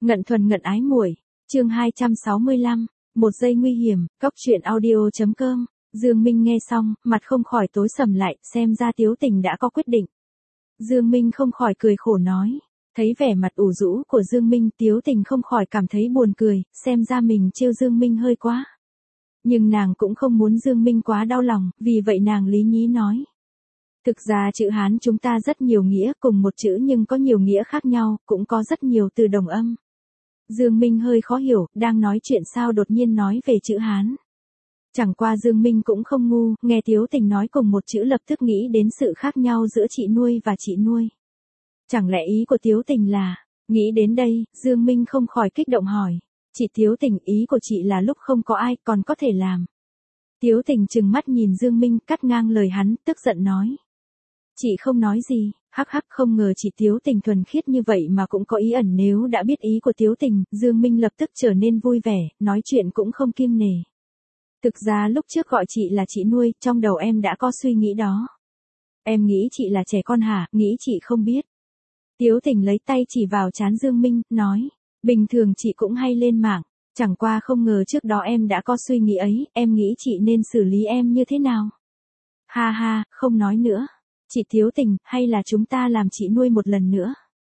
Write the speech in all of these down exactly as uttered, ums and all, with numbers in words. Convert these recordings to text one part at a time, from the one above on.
Ngận thuần ngận ái muội, chương hai trăm sáu mươi lăm, một giây nguy hiểm, cóc truyện audio chấm com. Dương Minh nghe xong, mặt không khỏi tối sầm lại, xem ra Tiếu Tình đã có quyết định. Dương Minh không khỏi cười khổ nói. Thấy vẻ mặt ủ rũ của Dương Minh, Tiếu Tình không khỏi cảm thấy buồn cười, xem ra mình trêu Dương Minh hơi quá. Nhưng nàng cũng không muốn Dương Minh quá đau lòng, vì vậy nàng lý nhí nói. Thực ra chữ Hán chúng ta rất nhiều nghĩa, cùng một chữ nhưng có nhiều nghĩa khác nhau, cũng có rất nhiều từ đồng âm. Dương Minh hơi khó hiểu, đang nói chuyện sao đột nhiên nói về chữ Hán. Chẳng qua Dương Minh cũng không ngu, nghe Tiếu Tình nói cùng một chữ lập tức nghĩ đến sự khác nhau giữa chị nuôi và chị nuôi. Chẳng lẽ ý của Tiếu Tình là, nghĩ đến đây, Dương Minh không khỏi kích động hỏi. Chị Tiếu Tình, ý của chị là lúc không có ai còn có thể làm. Tiếu Tình trừng mắt nhìn Dương Minh, cắt ngang lời hắn, tức giận nói. Chị không nói gì, hắc hắc, không ngờ chị Tiếu Tình thuần khiết như vậy mà cũng có ý ẩn. Nếu đã biết ý của Tiếu Tình, Dương Minh lập tức trở nên vui vẻ, nói chuyện cũng không kiêng nể. Thực ra lúc trước gọi chị là chị nuôi, trong đầu em đã có suy nghĩ đó. Em nghĩ chị là trẻ con hả, nghĩ chị không biết. Tiếu Tình lấy tay chỉ vào trán Dương Minh, nói, bình thường chị cũng hay lên mạng, chẳng qua không ngờ trước đó em đã có suy nghĩ ấy, em nghĩ chị nên xử lý em như thế nào. Ha ha, không nói nữa. Chị Tiếu Tình, hay là chúng ta làm chị nuôi một lần nữa.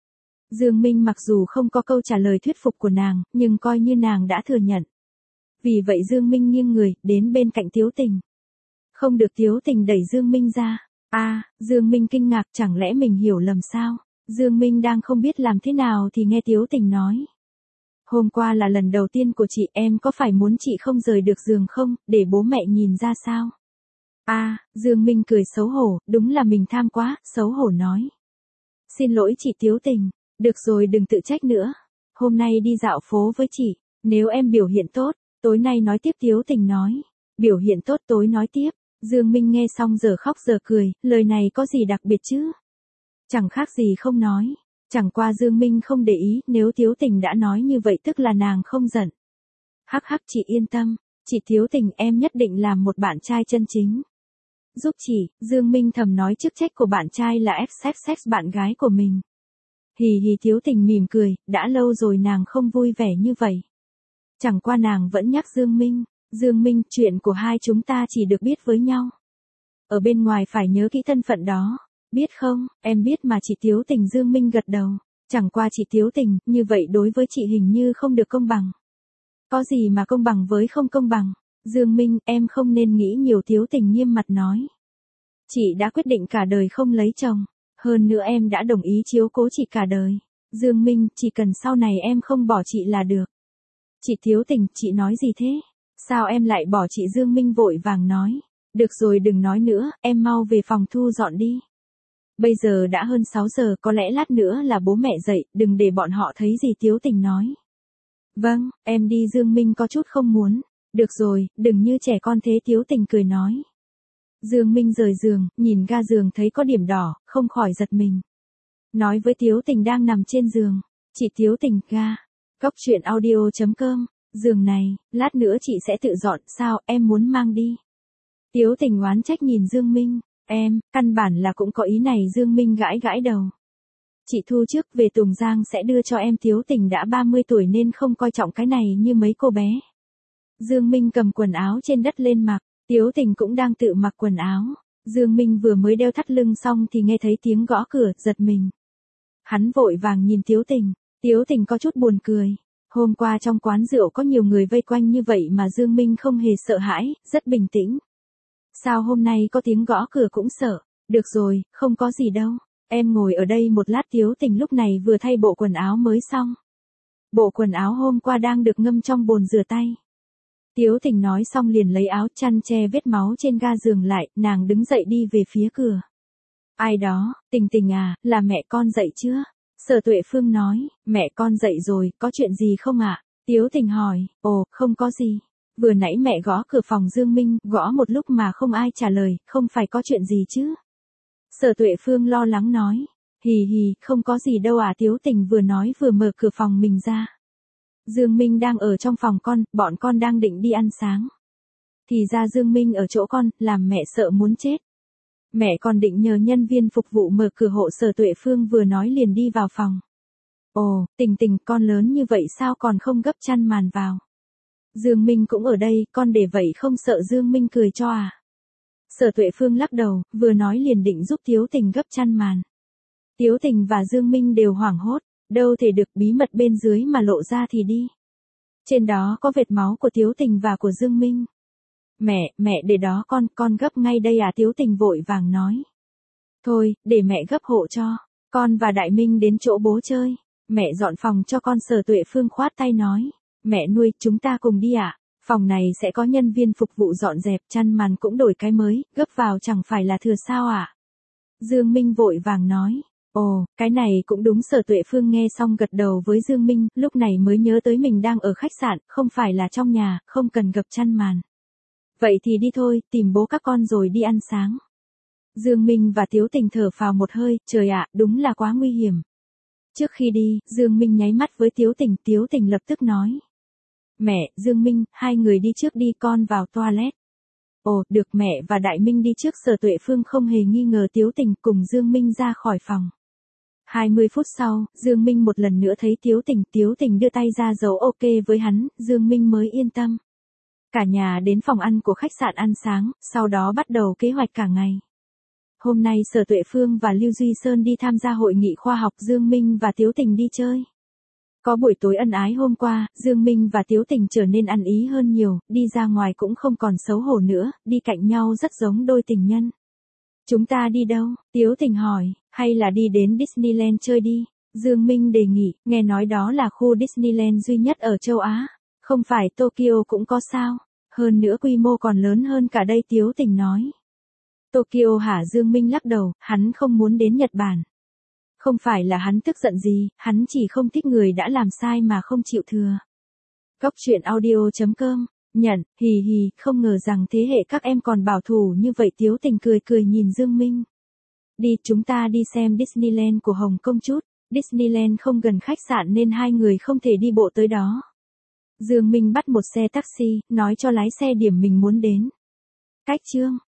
Dương Minh mặc dù không có câu trả lời thuyết phục của nàng, nhưng coi như nàng đã thừa nhận. Vì vậy Dương Minh nghiêng người, đến bên cạnh Tiếu Tình. Không được, Tiếu Tình đẩy Dương Minh ra. A, à, Dương Minh kinh ngạc, chẳng lẽ mình hiểu lầm sao? Dương Minh đang không biết làm thế nào thì nghe Tiếu Tình nói. Hôm qua là lần đầu tiên của chị, em có phải muốn chị không rời được giường không, để bố mẹ nhìn ra sao? A, à, Dương Minh cười xấu hổ, đúng là mình tham quá, xấu hổ nói. Xin lỗi chị Tiếu Tình, được rồi đừng tự trách nữa. Hôm nay đi dạo phố với chị, nếu em biểu hiện tốt, tối nay nói tiếp. Tiếu Tình nói. Biểu hiện tốt tối nói tiếp. Dương Minh nghe xong giờ khóc giờ cười, lời này có gì đặc biệt chứ? Chẳng khác gì không nói. Chẳng qua Dương Minh không để ý, nếu Tiếu Tình đã nói như vậy tức là nàng không giận. Hắc hắc, chị yên tâm, chị Tiếu Tình, em nhất định làm một bạn trai chân chính. Giúp chị, Dương Minh thầm nói chức trách của bạn trai là ép sex sex bạn gái của mình. Hì hì, Tiếu Tình mỉm cười, đã lâu rồi nàng không vui vẻ như vậy. Chẳng qua nàng vẫn nhắc Dương Minh, Dương Minh, chuyện của hai chúng ta chỉ được biết với nhau. Ở bên ngoài phải nhớ kỹ thân phận đó, biết không? Em biết mà chị Tiếu Tình. Dương Minh gật đầu, chẳng qua chị Tiếu Tình, như vậy đối với chị hình như không được công bằng. Có gì mà công bằng với không công bằng? Dương Minh, em không nên nghĩ nhiều. Tiếu Tình nghiêm mặt nói. Chị đã quyết định cả đời không lấy chồng, hơn nữa em đã đồng ý chiếu cố chị cả đời. Dương Minh, chỉ cần sau này em không bỏ chị là được. Chị Tiếu Tình, chị nói gì thế? Sao em lại bỏ chị? Dương Minh vội vàng nói. Được rồi đừng nói nữa, em mau về phòng thu dọn đi. Bây giờ đã hơn sáu giờ, có lẽ lát nữa là bố mẹ dậy, đừng để bọn họ thấy gì. Tiếu Tình nói. Vâng, em đi. Dương Minh có chút không muốn. Được rồi, đừng như trẻ con thế. Tiếu Tình cười nói. Dương Minh rời giường, nhìn ga giường thấy có điểm đỏ, không khỏi giật mình. Nói với Tiếu Tình đang nằm trên giường. Chị Tiếu Tình, ga. Cóc truyện audio chấm com. Giường này, lát nữa chị sẽ tự dọn. Sao, em muốn mang đi? Tiếu Tình oán trách nhìn Dương Minh. Em, căn bản là cũng có ý này. Dương Minh gãi gãi đầu. Chị thu trước về Tùng Giang sẽ đưa cho em. Tiếu Tình đã ba mươi tuổi nên không coi trọng cái này như mấy cô bé. Dương Minh cầm quần áo trên đất lên mặc. Tiếu Tình cũng đang tự mặc quần áo. Dương Minh vừa mới đeo thắt lưng xong thì nghe thấy tiếng gõ cửa, giật mình. Hắn vội vàng nhìn Tiếu Tình. Tiếu Tình có chút buồn cười. Hôm qua trong quán rượu có nhiều người vây quanh như vậy mà Dương Minh không hề sợ hãi, rất bình tĩnh. Sao hôm nay có tiếng gõ cửa cũng sợ? Được rồi, không có gì đâu. Em ngồi ở đây một lát. Tiếu Tình lúc này vừa thay bộ quần áo mới xong. Bộ quần áo hôm qua đang được ngâm trong bồn rửa tay. Tiếu Tình nói xong liền lấy áo chăn che vết máu trên ga giường lại, nàng đứng dậy đi về phía cửa. Ai đó? Tình Tình à, là mẹ con dậy chưa? Sở Tuệ Phương nói, mẹ con dậy rồi, có chuyện gì không ạ? À? Tiếu Tình hỏi, ồ, không có gì. Vừa nãy mẹ gõ cửa phòng Dương Minh, gõ một lúc mà không ai trả lời, không phải có chuyện gì chứ? Sở Tuệ Phương lo lắng nói, hì hì, không có gì đâu à. Tiếu Tình vừa nói vừa mở cửa phòng mình ra. Dương Minh đang ở trong phòng con, bọn con đang định đi ăn sáng. Thì ra Dương Minh ở chỗ con, làm mẹ sợ muốn chết. Mẹ còn định nhờ nhân viên phục vụ mở cửa hộ. Sở Tuệ Phương vừa nói liền đi vào phòng. Ồ, Tình Tình, con lớn như vậy sao còn không gấp chăn màn vào? Dương Minh cũng ở đây, con để vậy không sợ Dương Minh cười cho à? Sở Tuệ Phương lắc đầu, vừa nói liền định giúp Tiếu Tình gấp chăn màn. Tiếu Tình và Dương Minh đều hoảng hốt, đâu thể được bí mật bên dưới mà lộ ra thì đi. Trên đó có vệt máu của Tiếu Tình và của Dương Minh. Mẹ, mẹ để đó con, con gấp ngay đây à? Tiếu Tình vội vàng nói. Thôi, để mẹ gấp hộ cho, con và Đại Minh đến chỗ bố chơi. Mẹ dọn phòng cho con. Sở Tuệ Phương khoát tay nói. Mẹ nuôi, chúng ta cùng đi ạ. À? Phòng này sẽ có nhân viên phục vụ dọn dẹp, chăn màn cũng đổi cái mới, gấp vào chẳng phải là thừa sao ạ? À? Dương Minh vội vàng nói. Ồ, cái này cũng đúng. Sở Tuệ Phương nghe xong gật đầu với Dương Minh, lúc này mới nhớ tới mình đang ở khách sạn, không phải là trong nhà, không cần gập chăn màn. Vậy thì đi thôi, tìm bố các con rồi đi ăn sáng. Dương Minh và Tiếu Tình thở phào một hơi, trời ạ, đúng là quá nguy hiểm. Trước khi đi, Dương Minh nháy mắt với Tiếu Tình, Tiếu Tình lập tức nói. Mẹ, Dương Minh, hai người đi trước đi, con vào toilet. Ồ, được, mẹ và Đại Minh đi trước. Sở Tuệ Phương không hề nghi ngờ Tiếu Tình, cùng Dương Minh ra khỏi phòng. hai mươi phút sau, Dương Minh một lần nữa thấy Tiếu Tình, Tiếu Tình đưa tay ra dấu ok với hắn, Dương Minh mới yên tâm. Cả nhà đến phòng ăn của khách sạn ăn sáng, sau đó bắt đầu kế hoạch cả ngày. Hôm nay Sở Tuệ Phương và Lưu Duy Sơn đi tham gia hội nghị khoa học, Dương Minh và Tiếu Tình đi chơi. Có buổi tối ân ái hôm qua, Dương Minh và Tiếu Tình trở nên ăn ý hơn nhiều, đi ra ngoài cũng không còn xấu hổ nữa, đi cạnh nhau rất giống đôi tình nhân. Chúng ta đi đâu? Tiếu Tình hỏi, hay là đi đến Disneyland chơi đi? Dương Minh đề nghị, nghe nói đó là khu Disneyland duy nhất ở châu Á. Không phải Tokyo cũng có sao? Hơn nữa quy mô còn lớn hơn cả đây. Tiếu Tình nói. Tokyo hả? Dương Minh lắc đầu, hắn không muốn đến Nhật Bản. Không phải là hắn tức giận gì, hắn chỉ không thích người đã làm sai mà không chịu thừa. Góc truyện audio chấm com, nhận, hì hì, không ngờ rằng thế hệ các em còn bảo thủ như vậy. Tiếu Tình cười cười nhìn Dương Minh. Đi, chúng ta đi xem Disneyland của Hồng Kông chút. Disneyland không gần khách sạn nên hai người không thể đi bộ tới đó. Dương Minh bắt một xe taxi, nói cho lái xe điểm mình muốn đến. Cách chương